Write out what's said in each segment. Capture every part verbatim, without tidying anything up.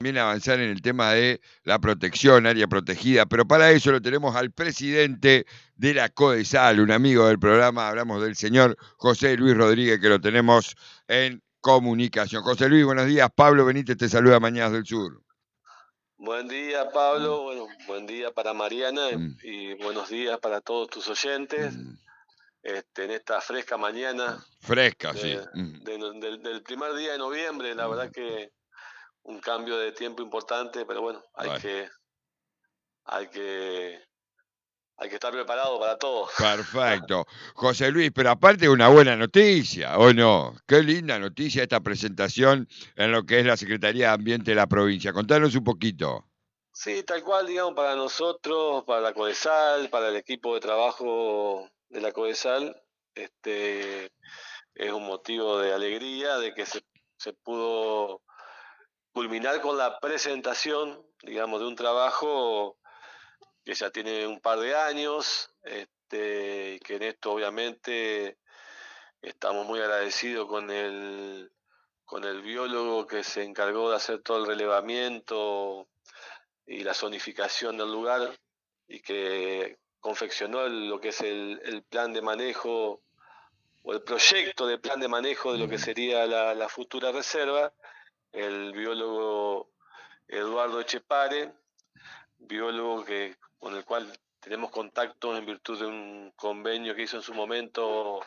También avanzar en el tema de la protección, área protegida, pero para eso lo tenemos al presidente de la CODESAL, un amigo del programa, hablamos del señor José Luis Rodríguez, que lo tenemos en comunicación. José Luis, buenos días. Pablo Benítez te saluda, Mañanas del Sur. Buen día, Mm, Pablo. Bueno, buen día para Mariana mm, y buenos días para todos tus oyentes. mm. Este, en esta fresca mañana Fresca, sí. de- Mm, de no- del, del primer día de noviembre, la verdad mm. que un cambio de tiempo importante, pero bueno, hay Bueno, que, hay que, hay que estar preparado para todo. perfecto. José Luis, pero aparte una buena noticia, ¿o no? Qué linda noticia esta presentación en lo que es la Secretaría de Ambiente de la provincia. Contanos un poquito. Sí, tal cual, digamos, para nosotros, para la CODESAL, para el equipo de trabajo de la CODESAL, este, es un motivo de alegría de que se, se pudo culminar con la presentación, digamos, de un trabajo que ya tiene un par de años, este, y que en esto obviamente estamos muy agradecidos con el, con el biólogo que se encargó de hacer todo el relevamiento y la zonificación del lugar y que confeccionó el- lo que es el, el plan de manejo o el proyecto de plan de manejo de lo que Mm. sería la, la futura reserva, el biólogo Eduardo Echepare, biólogo que, con el cual tenemos contacto en virtud de un convenio que hizo en su momento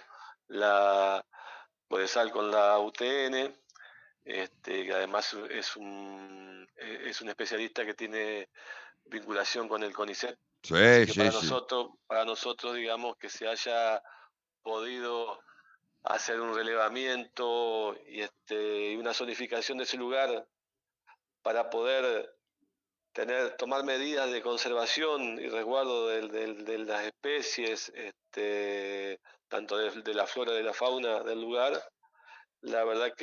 la CODESAL con la U T N, este, que además es un, es un especialista que tiene vinculación con el CONICET. Así Sí, que sí, para sí. nosotros, para nosotros, digamos, que se haya podido hacer un relevamiento y este, y una zonificación de ese lugar para poder tener, tomar medidas de conservación y resguardo de, de, de las especies, este, tanto de, de la flora y de la fauna del lugar. La verdad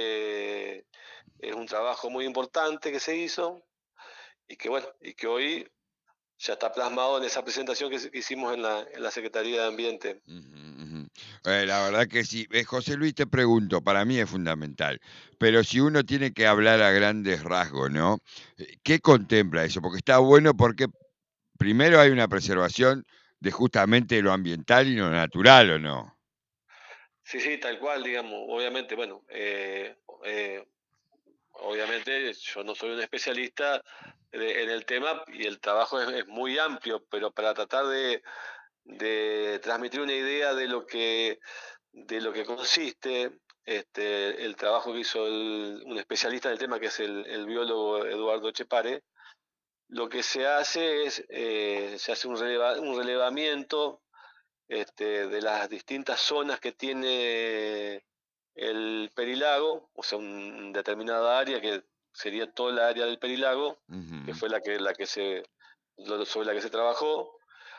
que es un trabajo muy importante que se hizo y que bueno, y que hoy ya está plasmado en esa presentación que, que hicimos en la, en la Secretaría de Ambiente. Ujú, ujú. Eh, la verdad que sí. Eh, José Luis, te pregunto, para mí es fundamental, pero si uno tiene que hablar a grandes rasgos, ¿no? Eh, ¿Qué contempla eso? Porque está bueno porque primero hay una preservación de justamente lo ambiental y lo natural, ¿o no? Sí, sí, tal cual, digamos. Obviamente, bueno, eh, eh, obviamente yo no soy un especialista de- en el tema y el trabajo es, es muy amplio, pero para tratar de, de transmitir una idea de lo que, de lo que consiste este, el trabajo que hizo el- un especialista del tema, que es el, el biólogo Eduardo Chepare, lo que se hace es, eh, se hace un, releva, un relevamiento este, de las distintas zonas que tiene el Perilago, o sea, una determinada área que sería toda la área del Perilago, que Ujú. fue la que, la que se, sobre la que se trabajó,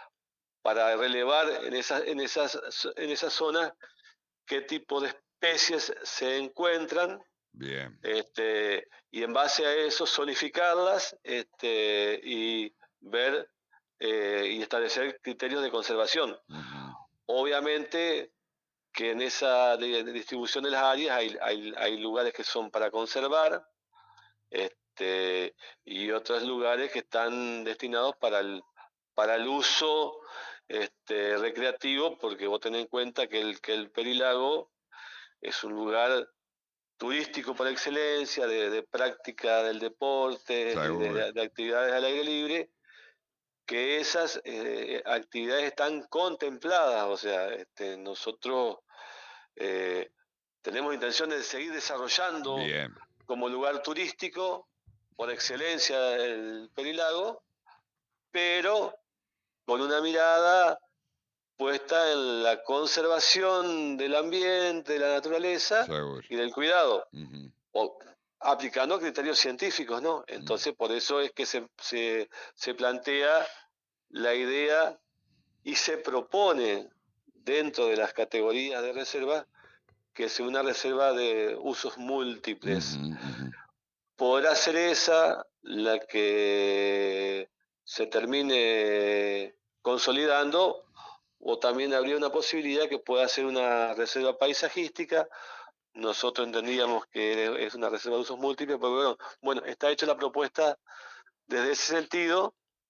para relevar en esas, en esas, en esas zonas qué tipo de especies se encuentran, Bien. este, y en base a eso zonificarlas este, y ver eh, y establecer criterios de conservación. Ujú. Obviamente que en esa de, de distribución de las áreas hay, hay, hay, lugares que son para conservar este, y otros lugares que están destinados para el, para el uso este, recreativo, porque vos tenés en cuenta que el, que el Perilago es un lugar turístico por excelencia, de, de práctica del deporte, Seguro. de, de, actividades al aire libre, que esas eh, actividades están contempladas, o sea, este, nosotros eh, tenemos intención de seguir desarrollando Bien. como lugar turístico por excelencia el Perilago, pero con una mirada puesta en la conservación del ambiente, de la naturaleza Seguro. y del cuidado, Ujú. o aplicando criterios científicos, ¿no? Mm. Entonces, por eso es que se, se, se plantea la idea y se propone dentro de las categorías de reserva que sea una reserva de usos múltiples. Ujú, ujú. Podrá ser esa la que se termine consolidando o también habría una posibilidad que pueda ser una reserva paisajística nosotros entendíamos que es una reserva de usos múltiples, pero bueno, bueno, está hecha la propuesta desde ese sentido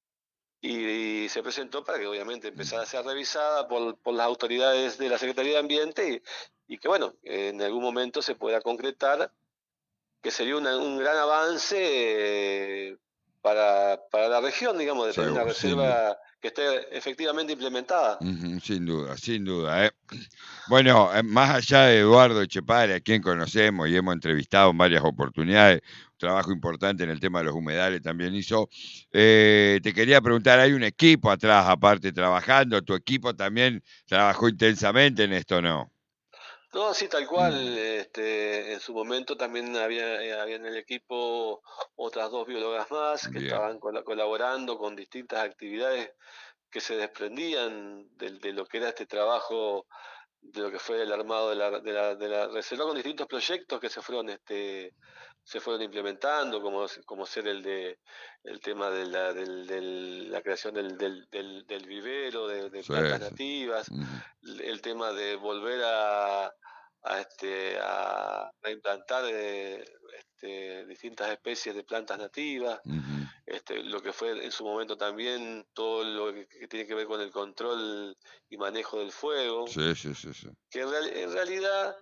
y, y se presentó para que obviamente empezara a ser revisada por, por las autoridades de la Secretaría de Ambiente y, y que bueno, en algún momento se pueda concretar, que sería una, un gran avance eh, para, para la región, digamos, de tener una Seguro, sin duda. reserva que esté efectivamente implementada. Ujú, sin duda, sin duda, ¿eh? Bueno, eh, más allá de Eduardo Echepare, a quien conocemos y hemos entrevistado en varias oportunidades, un trabajo importante en el tema de los humedales también hizo, eh, te quería preguntar, ¿hay un equipo atrás aparte trabajando? ¿Tu equipo también trabajó intensamente en esto, no? No, sí, tal cual. Este, en su momento también había, eh, había en el equipo otras dos biólogas más que Bien. estaban cola- colaborando con distintas actividades que se desprendían de, de lo que era este trabajo, de lo que fue el armado de la, de la, de la reserva, con distintos proyectos que se fueron, este, se fueron implementando, como, como ser el de el tema de la, del, del- la creación del, del, del, del vivero de, de Sí, plantas sí. nativas, Ujú, el tema de volver a, a, este, a reimplantar eh, este, distintas especies de plantas nativas, ujú. este, lo que fue en su momento también todo lo que, que tiene que ver con el control y manejo del fuego, Sí, sí, sí, sí. que en, real- en realidad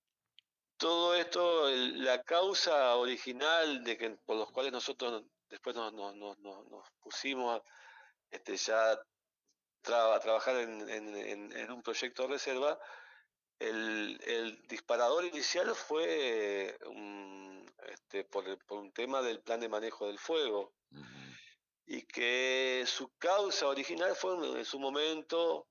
todo esto, el- la causa original de que por los cuales nosotros después nos, nos, nos, nos- nos pusimos este, ya tra- a trabajar en, en- en- en un proyecto de reserva, el, el disparador inicial fue un, este, por, el- por un tema del plan de manejo del fuego Ujú, y que su causa original fue en en su momento,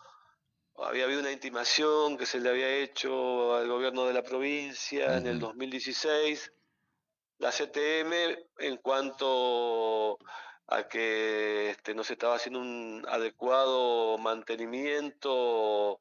había habido una intimación que se le había hecho al gobierno de la provincia en el ujú, dos mil dieciséis, la C T M, en cuanto a que este, no se estaba haciendo un adecuado mantenimiento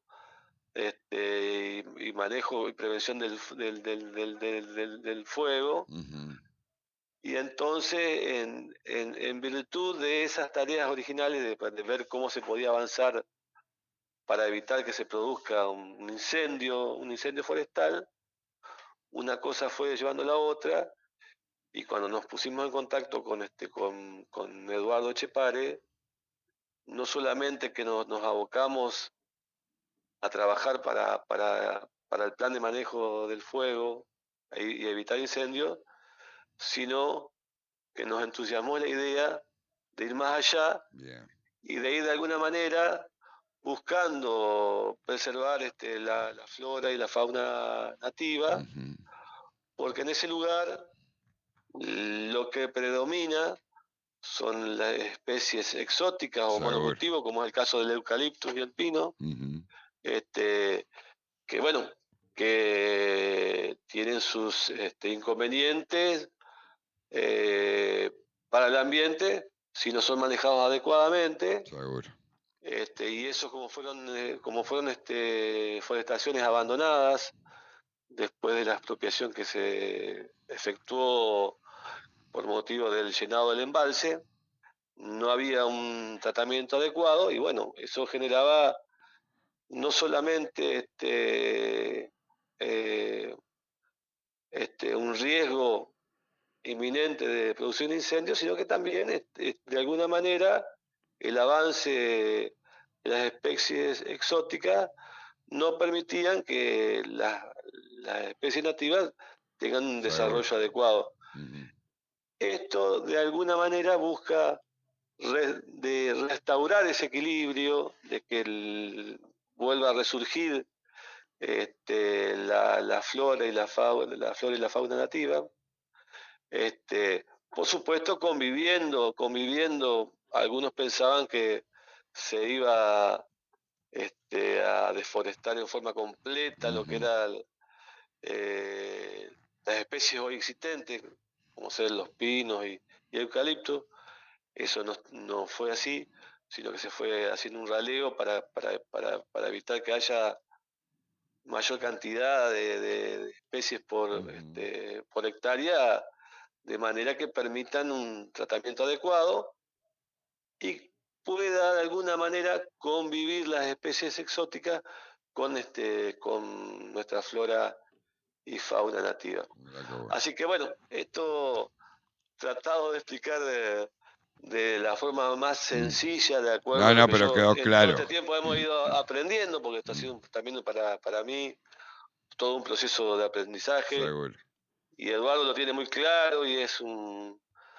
este, y, y manejo y prevención del, del, del, del, del, del- del fuego. ujú. Y entonces, en, en, en virtud de esas tareas originales de, de ver cómo se podía avanzar para evitar que se produzca un incendio, un incendio forestal, una cosa fue llevando a la otra, y cuando nos pusimos en contacto con, este, con, con Eduardo Chepare, no solamente que nos, nos abocamos a trabajar para, para, para el plan de manejo del fuego y evitar incendios, sino que nos entusiasmó la idea de ir más allá Bien. y de ir de alguna manera buscando preservar este, la, la flora y la fauna nativa, Ujú. porque en ese lugar lo que predomina son las especies exóticas o Seguro. monocultivos, como es el caso del eucaliptus y el pino, Ujú. este, que bueno, que tienen sus este, inconvenientes eh, para el ambiente si no son manejados adecuadamente. Seguro. Este, y eso como fueron, eh, como fueron este, forestaciones abandonadas después de la expropiación que se efectuó por motivo del llenado del embalse, no había un tratamiento adecuado y bueno, eso generaba no solamente este, eh, este, un riesgo inminente de producir incendios, sino que también este, de alguna manera el avance de las especies exóticas no permitían que las, las especies nativas tengan un Seguro. desarrollo adecuado. Ujú. Esto de alguna manera busca re- de restaurar ese equilibrio, de que el- vuelva a resurgir este, la, la flora y la fauna, la flora y la fauna nativa. Este, por supuesto, conviviendo, conviviendo, algunos pensaban que se iba este, a deforestar en forma completa lo que Ujú. eran eh, las especies hoy existentes, como ser los pinos y, y eucaliptos. Eso no, no fue así, sino que se fue haciendo un raleo para, para, para, para evitar que haya mayor cantidad de, de- de especies por, Ujú. este, por hectárea, de manera que permitan un tratamiento adecuado y pueda de alguna manera convivir las especies exóticas con, este, con nuestra flora y fauna nativa. Mirá qué bueno. Así que bueno, esto tratado de explicar de, de la forma más sencilla, de acuerdo No, a lo no, que pero yo quedó en todo claro. este tiempo hemos ido aprendiendo, porque esto ha sido también para, para mí todo un proceso de aprendizaje, Seguro. y Eduardo lo tiene muy claro y es un,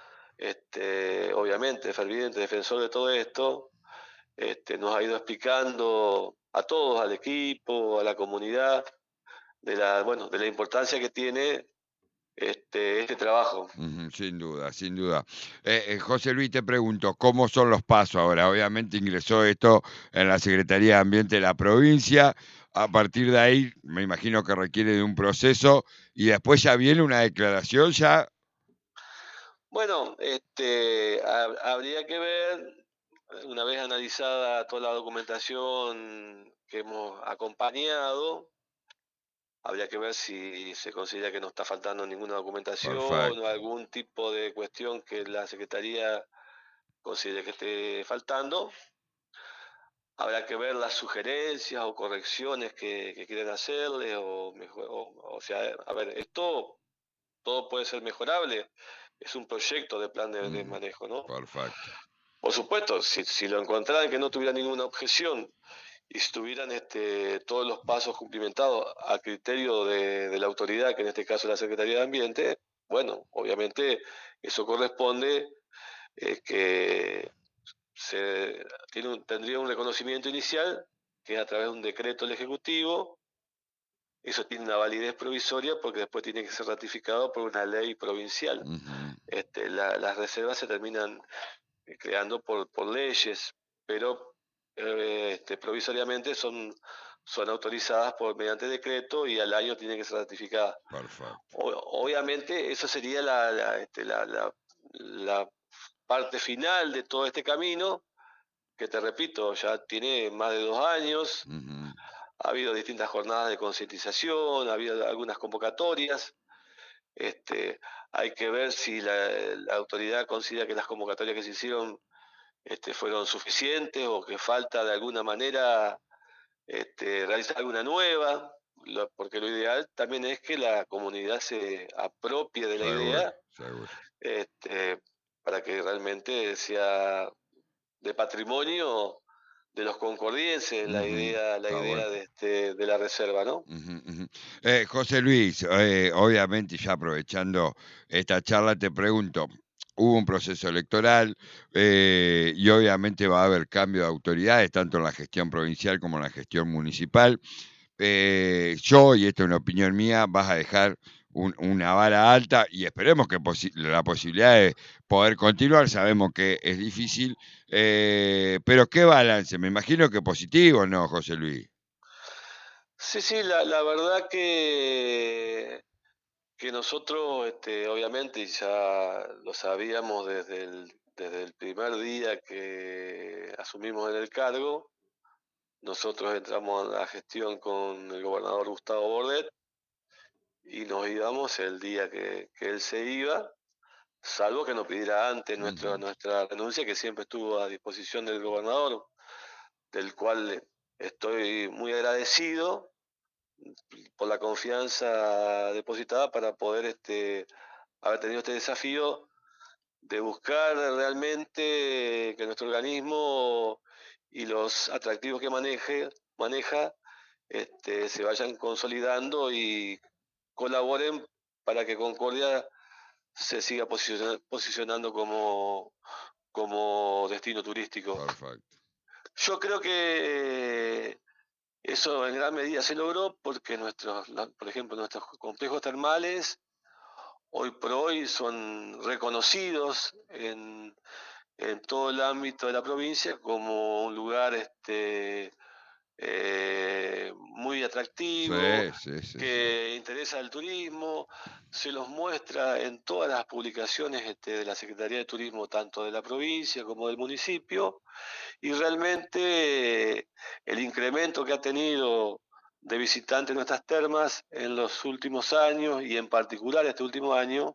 este, obviamente, ferviente defensor de todo esto. Este, nos ha ido explicando a todos, al equipo, a la comunidad, de la, bueno, de la importancia que tiene este, este trabajo. Ujú, sin duda, sin duda. Eh, eh, José Luis, te pregunto, ¿cómo son los pasos ahora? Obviamente ingresó esto en la Secretaría de Ambiente de la provincia. A partir de ahí, me imagino que requiere de un proceso y después ya viene una declaración ya. Bueno, este, ha- habría que ver, una vez analizada toda la documentación que hemos acompañado, habría que ver si se considera que no está faltando ninguna documentación o Perfecto. algún tipo de cuestión que la Secretaría considere que esté faltando. Habrá que ver las sugerencias o correcciones que, que quieren hacerle, o, mejor, o, o sea, a ver, esto todo puede ser mejorable, es un proyecto de plan de, de Ujú, manejo, ¿no? perfecto. Por supuesto, si, si lo encontraran que no tuviera ninguna objeción y si tuvieran este, todos los pasos cumplimentados a criterio de, de la autoridad, que en este caso es la Secretaría de Ambiente, bueno, obviamente eso corresponde eh, que se tiene un- tendría un reconocimiento inicial, que es a través de un decreto del Ejecutivo. Eso tiene una validez provisoria porque después tiene que ser ratificado por una ley provincial. Ujú, Este, la- las reservas se terminan eh, creando por, por leyes, pero eh, este, provisoriamente son, son autorizadas por mediante decreto y al año tienen que ser ratificadas. perfecto. O- obviamente, eso sería la, la, este, la, la, la parte final de todo este camino, que te repito, ya tiene más de dos años. Ujú, Ha habido distintas jornadas de concientización, ha habido algunas convocatorias. Este, hay que ver si la, la autoridad considera que las convocatorias que se hicieron este, fueron suficientes o que falta de alguna manera este, realizar alguna nueva, lo, porque lo ideal también es que la comunidad se apropie de la seguro, idea, seguro. este, para que realmente sea de patrimonio de los concordienses la Ujú, idea, la está bueno. idea de, este, de la reserva, ¿no? Ujú, ujú. Eh, José Luis, eh, obviamente ya aprovechando esta charla te pregunto, hubo un proceso electoral eh, y obviamente va a haber cambio de autoridades, tanto en la gestión provincial como en la gestión municipal. Eh, yo, y esto es una opinión mía, vas a dejar un- una vara alta y esperemos que posi- la posibilidad de poder continuar, sabemos que es difícil, eh, pero ¿qué balance? Me imagino que positivo, ¿no, José Luis? Sí, sí, la, la verdad que, que nosotros, este, obviamente, ya lo sabíamos desde el, desde el primer día que asumimos en el cargo. Nosotros entramos a la gestión con el gobernador Gustavo Bordet y nos íbamos el día que, que él se iba, salvo que nos pidiera antes nuestra, Ujú, nuestra renuncia, que siempre estuvo a disposición del gobernador, del cual estoy muy agradecido por la confianza depositada para poder este, haber tenido este desafío de buscar realmente que nuestro organismo y los atractivos que maneje, maneja este, se vayan consolidando y colaboren para que Concordia se siga posicionando como, como destino turístico. perfecto. Yo creo que eso en gran medida se logró porque nuestros, por ejemplo, nuestros complejos termales hoy por hoy son reconocidos en, en todo el ámbito de la provincia como un lugar este, eh, muy atractivo, Sí, sí, sí, sí. que interesa al turismo, se los muestra en todas las publicaciones este, de la Secretaría de Turismo, tanto de la provincia como del municipio, y realmente el incremento que ha tenido de visitantes en nuestras termas en los últimos años y en particular este último año,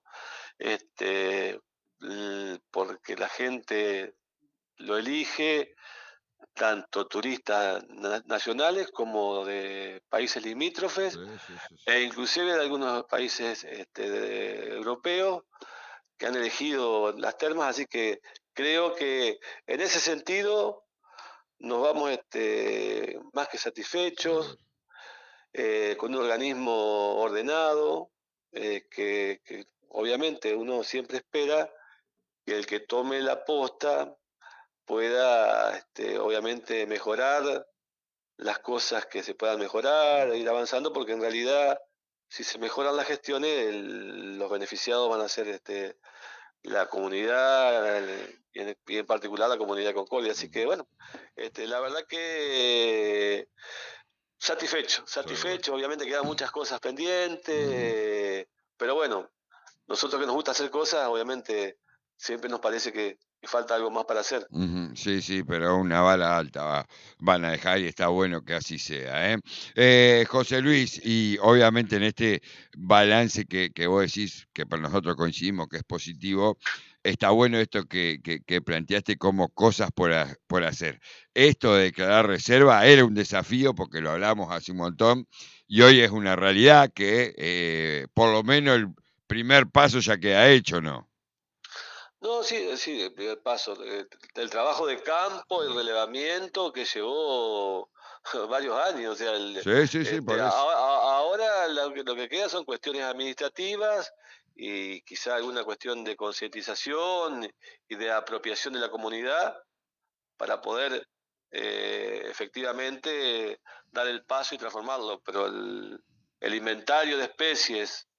este, porque la gente lo elige, tanto turistas na- nacionales como de países limítrofes Sí, sí, sí, sí. e inclusive de algunos países este, de- europeos que han elegido las termas, así que creo que en ese sentido nos vamos este, más que satisfechos, Seguro. eh, con un organismo ordenado, eh, que, que obviamente uno siempre espera que el que tome la posta pueda, este, obviamente, mejorar las cosas que se puedan mejorar, ir avanzando, porque en realidad, si se mejoran las gestiones, el- los beneficiados van a ser este, la comunidad, el- y en, y en particular la comunidad de Concordia. Así que, Ujú. bueno, este, la verdad que satisfecho, Seguro. satisfecho. Obviamente quedan muchas cosas pendientes, Ujú. eh, pero bueno, nosotros que nos gusta hacer cosas, obviamente siempre nos parece que, que falta algo más para hacer. Ujú, sí, sí, pero una bala alta va, van a dejar y está bueno que así sea, ¿eh? Eh, José Luis, y obviamente en este balance que, que vos decís, que para nosotros coincidimos que es positivo, está bueno esto que, que, que planteaste como cosas por, ha- por hacer. Esto de declarar reserva era un desafío porque lo hablamos hace un montón y hoy es una realidad que eh, por lo menos el primer paso ya queda hecho, ¿no? No, sí, sí, el primer paso, eh, el trabajo de campo, el relevamiento que llevó varios años, o sea, el- Sí, sí, sí, este, por a- eso. a- ahora lo que, lo que queda son cuestiones administrativas y quizá alguna cuestión de concientización y de apropiación de la comunidad para poder eh, efectivamente dar el paso y transformarlo, pero el, el inventario de especies,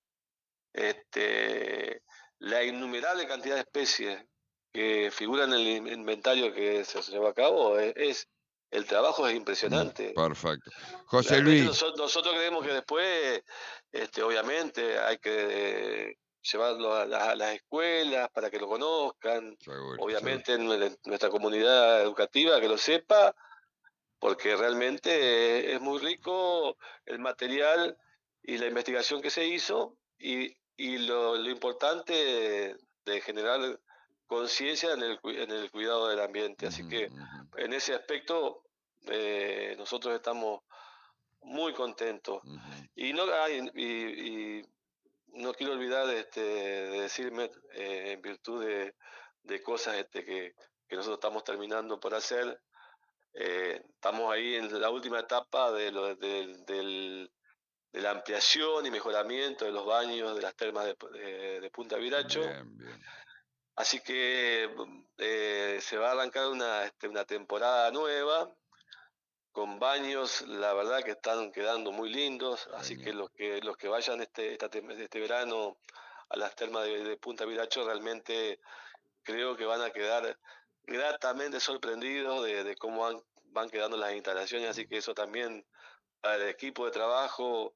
este, la innumerable cantidad de especies que figuran en el inventario que se lleva a cabo es, es- el trabajo es Mm, impresionante. perfecto. José Realmente Luis, nosotros, nosotros creemos que después, este, obviamente, hay que eh, llevarlo a, la- a las escuelas para que lo conozcan, seguro, seguro. obviamente en nue- nuestra comunidad educativa que lo sepa, porque realmente es muy rico el material y la investigación que se hizo y, y lo, lo importante de generar conciencia en el, en el cuidado del ambiente. Así Ujú, que ujú, en ese aspecto eh, nosotros estamos muy contentos. ujú. Y no, ay, y, y no quiero olvidar este, de decirme eh, en virtud de, de cosas este, que, que nosotros estamos terminando por hacer. Eh, estamos ahí en la última etapa de, lo, de, del- de la ampliación y mejoramiento de los baños de las termas de, de- de Punta Viracho. Bien, bien. Así que eh, se va a arrancar una, este, una temporada nueva con baños, la verdad que están quedando muy lindos. Así que Genial. los que, los que vayan este, esta tem- este verano a las termas de, de Punta Viracho realmente creo que van a quedar gratamente sorprendidos de, de cómo van, van quedando las instalaciones, así que eso también al equipo de trabajo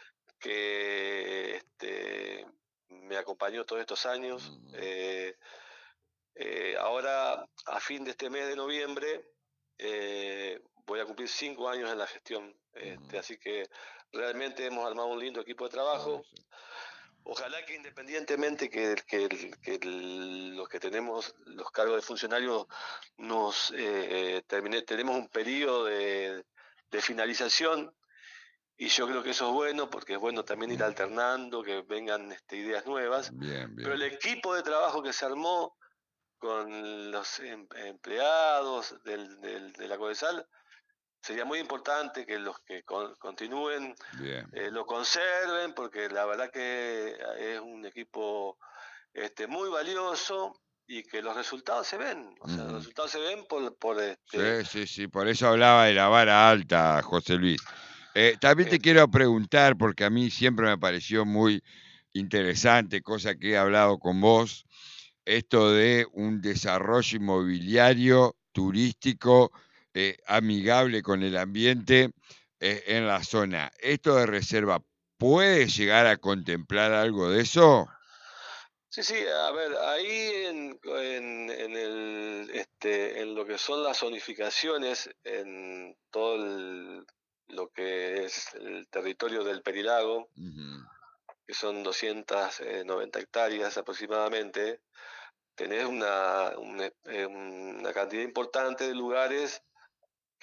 que este, me acompañó todos estos años. Ujú, eh, eh, ahora, a fin de este mes de noviembre, eh, voy a cumplir cinco años en la gestión, este, ujú. así que realmente hemos armado un lindo equipo de Sí, trabajo. sí. Ojalá que independientemente que, que, que los que tenemos los cargos de funcionarios nos eh, termine, tenemos un periodo de, de finalización y yo creo que eso es bueno porque es bueno también ir alternando, que vengan este, ideas nuevas, Bien, pero bien. el equipo de trabajo que se armó con los em, empleados del, del, de la Codesal sería muy importante que los que con, continúen Bien. eh, lo conserven, porque la verdad que es un equipo este, muy valioso y que los resultados se ven, o sea, los Ujú. resultados se ven por, por este, Sí, sí, sí, por eso hablaba de la vara alta, José Luis. Eh, también te este, quiero preguntar, porque a mí siempre me pareció muy interesante, cosa que he hablado con vos, esto de un desarrollo inmobiliario, turístico, eh, amigable con el ambiente eh, en la zona. ¿Esto de reserva puede llegar a contemplar algo de eso? sí, sí, a ver, ahí en, en, en el, este, en lo que son las zonificaciones, en todo el- lo que es el territorio del Perilago, Ujú, que son doscientas noventa hectáreas aproximadamente, tenés una, una, eh, una cantidad importante de lugares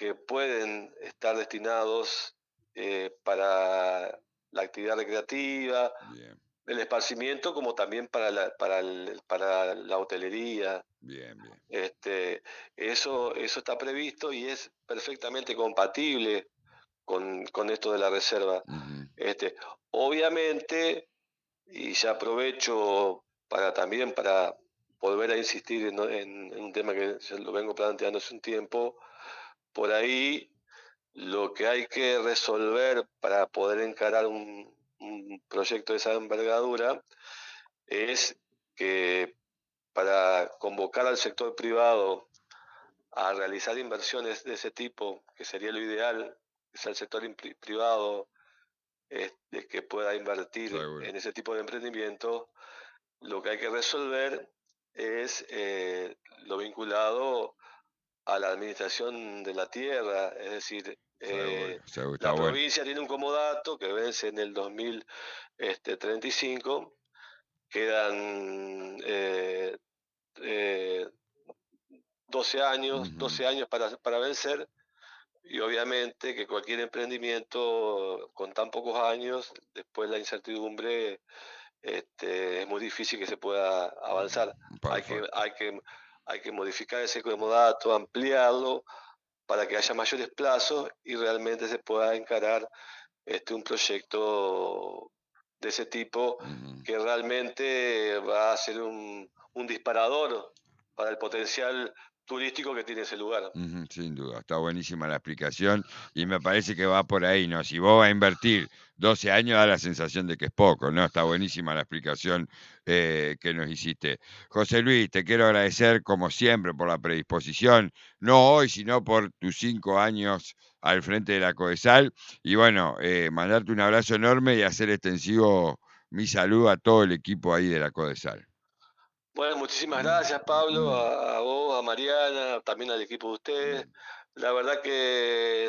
que pueden estar destinados eh, para la actividad recreativa, Bien, el esparcimiento, como también para la, para el- para la hotelería. bien, bien. Este, eso, eso está previsto y es perfectamente compatible con, con esto de la reserva. Ujú. Este, obviamente, y ya aprovecho para también para volver a insistir en, en- en un tema que ya lo vengo planteando hace un tiempo, por ahí lo que hay que resolver para poder encarar un, un proyecto de esa envergadura es que para convocar al sector privado a realizar inversiones de ese tipo, que sería lo ideal, que sea el sector privado este, que pueda invertir Seguro. en ese tipo de emprendimiento, lo que hay que resolver es eh, lo vinculado a la administración de la tierra, es decir, Seguro, eh, seguro, está la bueno. provincia tiene un comodato que vence en el dos mil treinta y cinco, quedan eh, eh, doce años, Ujú. doce años para, para vencer, y obviamente que cualquier emprendimiento con tan pocos años, después la incertidumbre, este, es muy difícil que se pueda avanzar. Hay que, Perfecto. hay que, hay que modificar ese comodato, ampliarlo para que haya mayores plazos y realmente se pueda encarar este, un proyecto de ese tipo Ujú. que realmente va a ser un, un disparador para el potencial turístico que tiene ese lugar. Ujú, sin duda, está buenísima la explicación y me parece que va por ahí, ¿no? Si vos vas a invertir doce años, da la sensación de que es poco, ¿no? Está buenísima la explicación eh, que nos hiciste. José Luis, te quiero agradecer como siempre por la predisposición, no hoy, sino por tus cinco años al frente de la CODESAL y bueno, eh, mandarte un abrazo enorme y hacer extensivo mi saludo a todo el equipo ahí de la CODESAL. Bueno, muchísimas gracias, Pablo, a, a vos, a Mariana, también al equipo de ustedes. La verdad que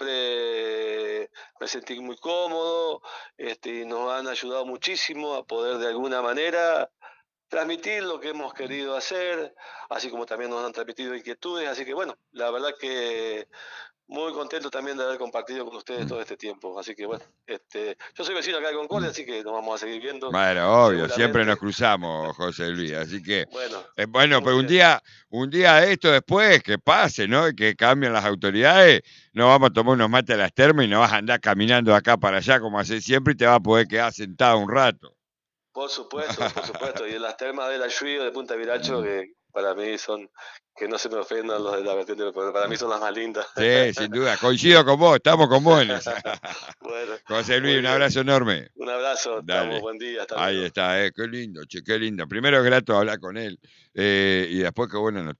siempre me sentí muy cómodo, este, y nos han ayudado muchísimo a poder de alguna manera transmitir lo que hemos querido hacer, así como también nos han transmitido inquietudes. Así que bueno, la verdad que muy contento también de haber compartido con ustedes todo este tiempo. Así que bueno, este, yo soy vecino acá de Concordia, así que nos vamos a seguir viendo Bueno, obvio, siempre nos seguramente. cruzamos, José Luis, así que, Bueno, eh, bueno, muy pero un bien. día, un día esto después, que pase, ¿no? Y que cambien las autoridades, nos vamos a tomar unos mates a las termas y no vas a andar caminando de acá para allá como haces siempre y te vas a poder quedar sentado un rato. Por supuesto, por supuesto. Y en las termas de la Lluvia de Punta Viracho, que para mí son, que no se me ofendan los de la vertiente, pero para mí son las más lindas. Sí, sin duda, coincido con vos, estamos con vos en esa. Bueno, José Luis, muy un bien. abrazo enorme. Un abrazo, estamos, Dale. buen día, hasta Ahí luego. está, eh, qué lindo, che, qué lindo. Primero es grato hablar con él eh, y después qué bueno